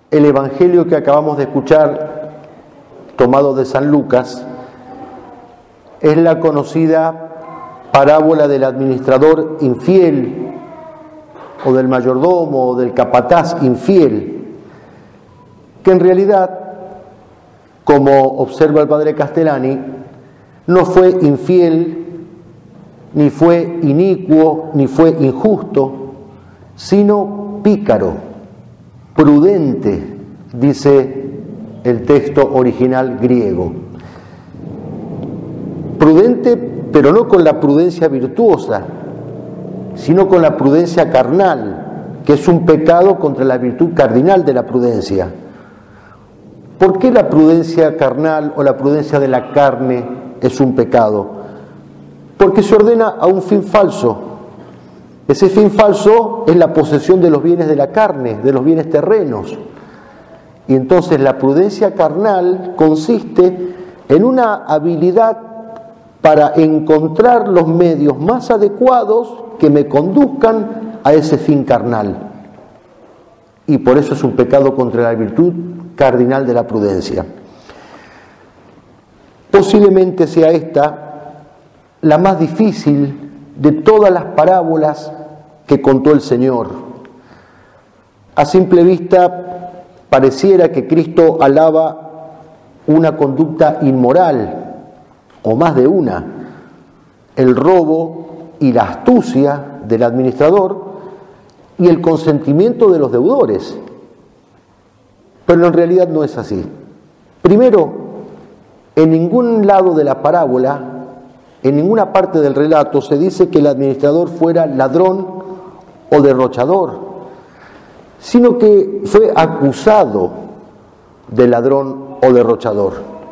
El evangelio que acabamos de escuchar, tomado de San Lucas, es la conocida parábola del administrador infiel, o del mayordomo, o del capataz infiel, que en realidad, como observa el padre Castellani, no fue infiel, ni fue inicuo, ni fue injusto, sino pícaro, prudente, dice el texto original griego. Prudente, pero no con la prudencia virtuosa, sino con la prudencia carnal, que es un pecado contra la virtud cardinal de la prudencia. ¿Por qué la prudencia carnal o la prudencia de la carne es un pecado? Porque se ordena a un fin falso. Ese fin falso es la posesión de los bienes de la carne, de los bienes terrenos. Y entonces la prudencia carnal consiste en una habilidad para encontrar los medios más adecuados que me conduzcan a ese fin carnal. Y por eso es un pecado contra la virtud cardinal de la prudencia. Posiblemente sea esta la más difícil de todas las parábolas que contó el Señor. A simple vista pareciera que Cristo alaba una conducta inmoral, o más de una, el robo y la astucia del administrador y el consentimiento de los deudores. Pero en realidad no es así. Primero, en ningún lado de la parábola, en ninguna parte del relato, se dice que el administrador fuera ladrón o derrochador, sino que fue acusado de ladrón o derrochador.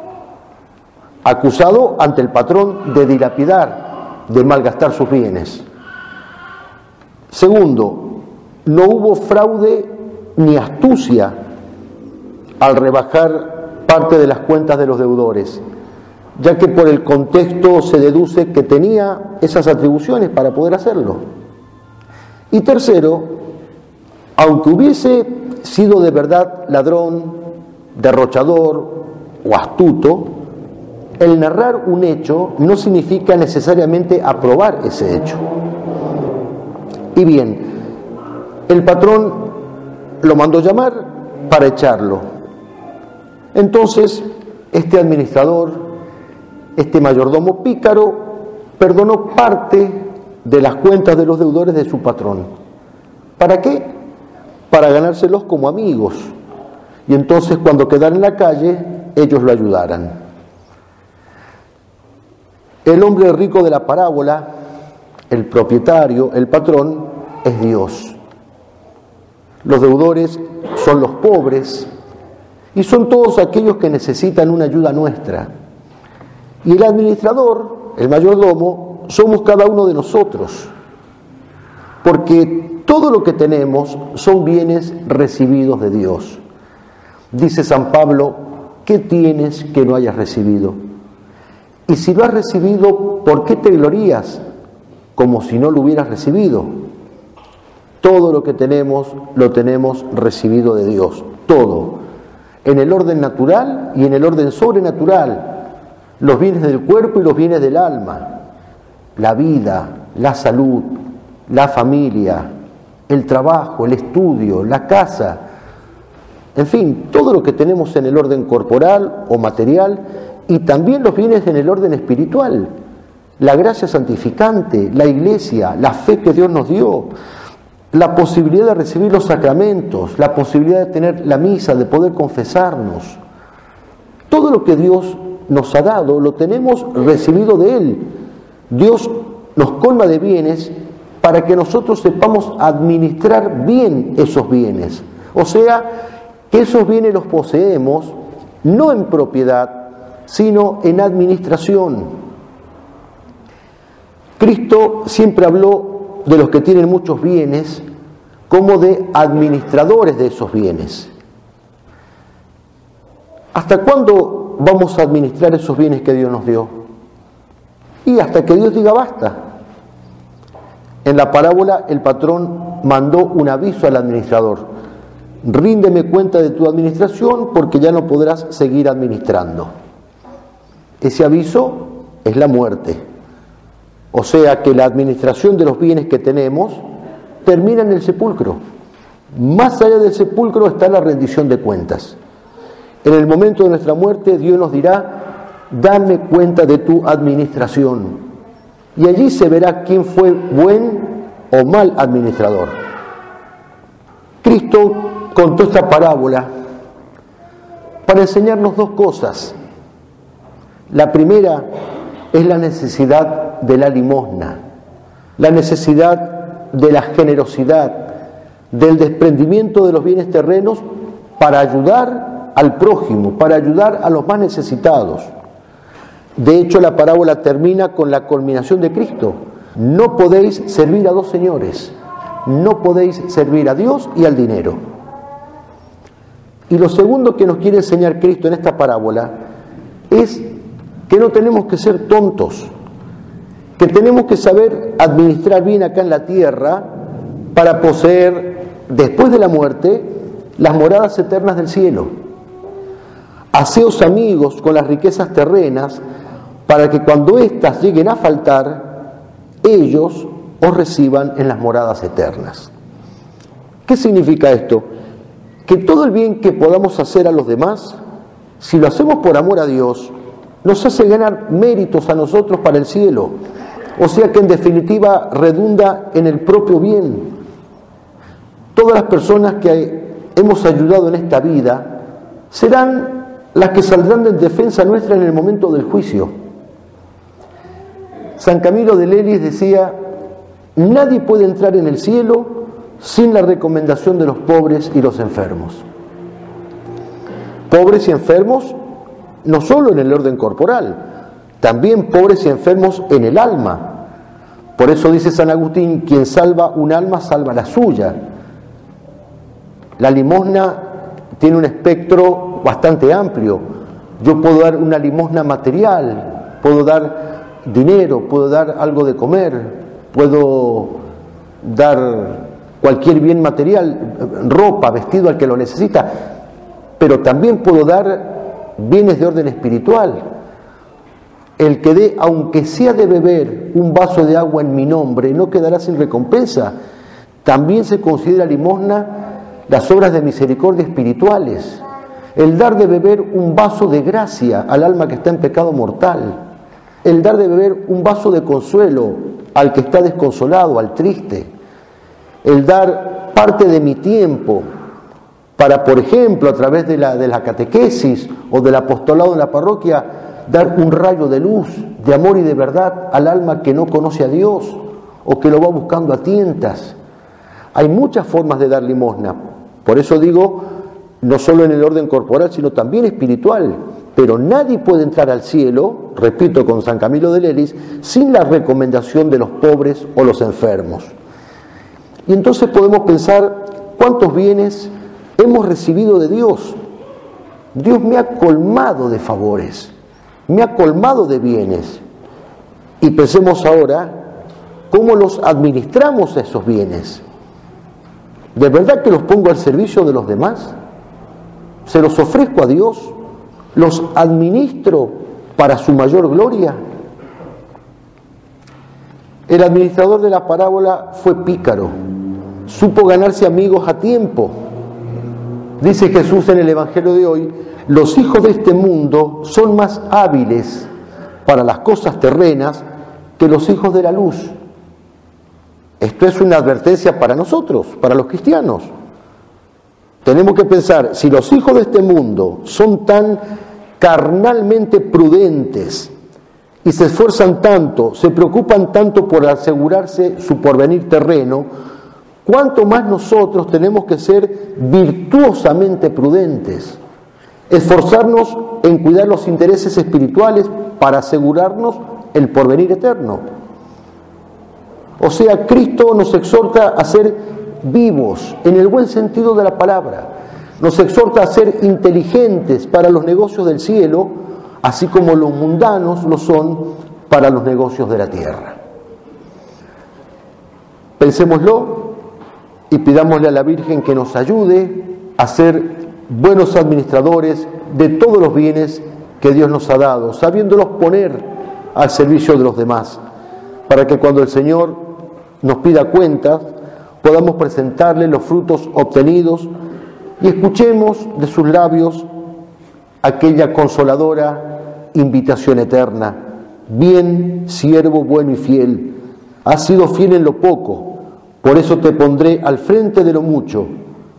Acusado ante el patrón de dilapidar, de malgastar sus bienes. Segundo, no hubo fraude ni astucia al rebajar parte de las cuentas de los deudores, ya que por el contexto se deduce que tenía esas atribuciones para poder hacerlo. Y tercero, aunque hubiese sido de verdad ladrón, derrochador o astuto, el narrar un hecho no significa necesariamente aprobar ese hecho. Y bien, el patrón lo mandó llamar para echarlo. Entonces, este administrador, este mayordomo pícaro, perdonó parte de las cuentas de los deudores de su patrón. ¿Para qué? Para ganárselos como amigos. Y entonces, cuando quedara en la calle, ellos lo ayudaran. El hombre rico de la parábola, el propietario, el patrón, es Dios. Los deudores son los pobres y son todos aquellos que necesitan una ayuda nuestra. Y el administrador, el mayordomo, somos cada uno de nosotros, porque todo lo que tenemos son bienes recibidos de Dios. Dice San Pablo, ¿qué tienes que no hayas recibido? Y si lo has recibido, ¿por qué te glorías como si no lo hubieras recibido? Todo lo que tenemos, lo tenemos recibido de Dios, todo, en el orden natural y en el orden sobrenatural, los bienes del cuerpo y los bienes del alma, la vida, la salud, la familia, el trabajo, el estudio, la casa, en fin, todo lo que tenemos en el orden corporal o material y también los bienes en el orden espiritual, la gracia santificante, la iglesia, la fe que Dios nos dio, la posibilidad de recibir los sacramentos, la posibilidad de tener la misa, de poder confesarnos. Todo lo que Dios nos ha dado lo tenemos recibido de Él. Dios nos colma de bienes para que nosotros sepamos administrar bien esos bienes. O sea, que esos bienes los poseemos no en propiedad, sino en administración. Cristo siempre habló de los que tienen muchos bienes como de administradores de esos bienes. ¿Hasta cuándo vamos a administrar esos bienes que Dios nos dio? Y hasta que Dios diga basta. En la parábola el patrón mandó un aviso al administrador. ríndeme cuenta de tu administración porque ya no podrás seguir administrando. Ese aviso es la muerte. O sea que la administración de los bienes que tenemos termina en el sepulcro. Más allá del sepulcro está la rendición de cuentas. En el momento de nuestra muerte, Dios nos dirá: dame cuenta de tu administración. Y allí se verá quién fue buen o mal administrador. Cristo contó esta parábola para enseñarnos dos cosas. La primera es la necesidad de la limosna, la necesidad de la generosidad, del desprendimiento de los bienes terrenos para ayudar al prójimo, para ayudar a los más necesitados. De hecho, la parábola termina con la culminación de Cristo: no podéis servir a dos señores, no podéis servir a Dios y al dinero. Y lo segundo que nos quiere enseñar Cristo en esta parábola es que no tenemos que ser tontos, que tenemos que saber administrar bien acá en la tierra para poseer, después de la muerte, las moradas eternas del cielo. Haceos amigos con las riquezas terrenas para que cuando éstas lleguen a faltar, ellos os reciban en las moradas eternas. ¿Qué significa esto? Que todo el bien que podamos hacer a los demás, si lo hacemos por amor a Dios, nos hace ganar méritos a nosotros para el cielo. O sea que en definitiva redunda en el propio bien. Todas las personas que hemos ayudado en esta vida serán las que saldrán en defensa nuestra en el momento del juicio. San Camilo de Lelis decía: nadie puede entrar en el cielo sin la recomendación de los pobres y los enfermos. Pobres y enfermos no solo en el orden corporal, también pobres y enfermos en el alma. Por eso dice San Agustín: quien salva un alma salva la suya. La limosna tiene un espectro bastante amplio. Yo puedo dar una limosna material, puedo dar dinero, puedo dar algo de comer, puedo dar cualquier bien material, ropa, vestido al que lo necesita, pero también puedo dar bienes de orden espiritual. El que dé, aunque sea de beber, un vaso de agua en mi nombre, no quedará sin recompensa. También se considera limosna las obras de misericordia espirituales, el dar de beber un vaso de gracia al alma que está en pecado mortal, el dar de beber un vaso de consuelo al que está desconsolado, al triste, el dar parte de mi tiempo para, por ejemplo, a través de la catequesis o del apostolado en la parroquia, dar un rayo de luz, de amor y de verdad al alma que no conoce a Dios o que lo va buscando a tientas. Hay muchas formas de dar limosna. Por eso digo, no solo en el orden corporal, sino también espiritual. Pero nadie puede entrar al cielo, repito con San Camilo de Lelis, sin la recomendación de los pobres o los enfermos. Y entonces podemos pensar cuántos bienes hemos recibido de Dios. Dios me ha colmado de favores, me ha colmado de bienes. Y pensemos ahora cómo los administramos esos bienes. ¿De verdad que los pongo al servicio de los demás? ¿Se los ofrezco a Dios? ¿Los administro para su mayor gloria? El administrador de la parábola fue pícaro, supo ganarse amigos a tiempo. Dice Jesús en el Evangelio de hoy: los hijos de este mundo son más hábiles para las cosas terrenas que los hijos de la luz. Esto es una advertencia para nosotros, para los cristianos. Tenemos que pensar, si los hijos de este mundo son tan carnalmente prudentes y se esfuerzan tanto, se preocupan tanto por asegurarse su porvenir terreno, ¿cuánto más nosotros tenemos que ser virtuosamente prudentes? Esforzarnos en cuidar los intereses espirituales para asegurarnos el porvenir eterno. O sea, Cristo nos exhorta a ser vivos, en el buen sentido de la palabra. Nos exhorta a ser inteligentes para los negocios del cielo, así como los mundanos lo son para los negocios de la tierra. Pensémoslo y pidámosle a la Virgen que nos ayude a ser buenos administradores de todos los bienes que Dios nos ha dado, sabiéndolos poner al servicio de los demás, para que cuando el Señor nos pida cuentas, podamos presentarle los frutos obtenidos y escuchemos de sus labios aquella consoladora invitación eterna: bien, siervo bueno y fiel, has sido fiel en lo poco, por eso te pondré al frente de lo mucho,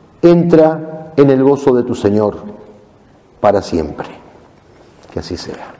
entra en el gozo de tu Señor para siempre. Que así sea.